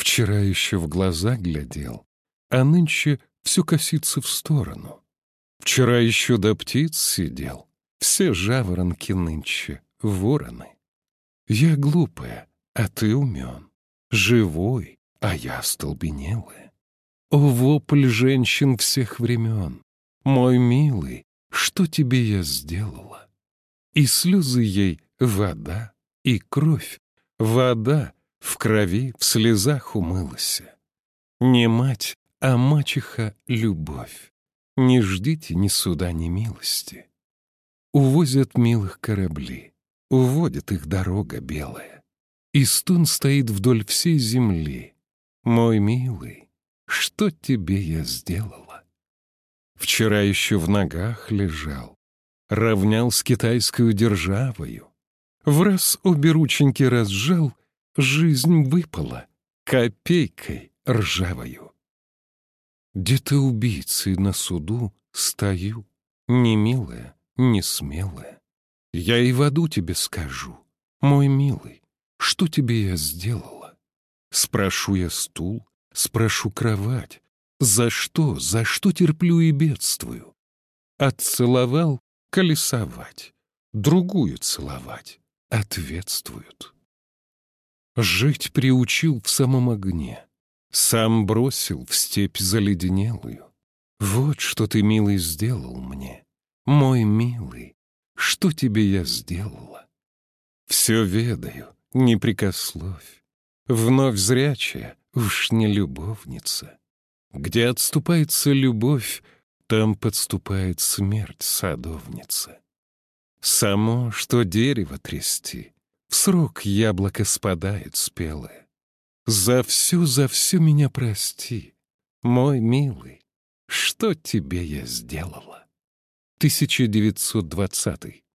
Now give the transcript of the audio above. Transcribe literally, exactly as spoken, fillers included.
Вчера еще в глаза глядел, а нынче все косится в сторону. Вчера еще до птиц сидел, все жаворонки нынче вороны. Я глупая, а ты умен, живой, а я остолбенелая. О, вопль женщин всех времен, мой милый, что тебе я сделала? И слезы ей вода, и кровь, вода в крови, в слезах умылась. Не мать, а мачеха любовь. Не ждите ни суда, ни милости. Увозят милых корабли, уводит их дорога белая. И стон стоит вдоль всей земли. Мой милый, что тебе я сделала? Вчера еще в ногах лежал, равнял с китайскою державою. Враз обе рученьки разжал, жизнь выпала копейкой ржавою. Где-то убийцы на суду стою, не милая, не смелая. Я и в аду тебе скажу, мой милый, что тебе я сделала? Спрошу я стул, спрошу кровать. За что, за что терплю и бедствую? Отцеловал — колесовать, другую целовать — ответствуют. Жить приучил в самом огне, сам бросил в степь заледенелую. Вот что ты, милый, сделал мне, мой милый, что тебе я сделала? Все ведаю, не прикословь, вновь зрячая, уж не любовница. Где отступается любовь, там подступает смерть, садовница. Само, что дерево трясти, в срок яблоко спадает спелое. За все, за все меня прости, мой милый, что тебе я сделала? тысяча девятьсот двадцатый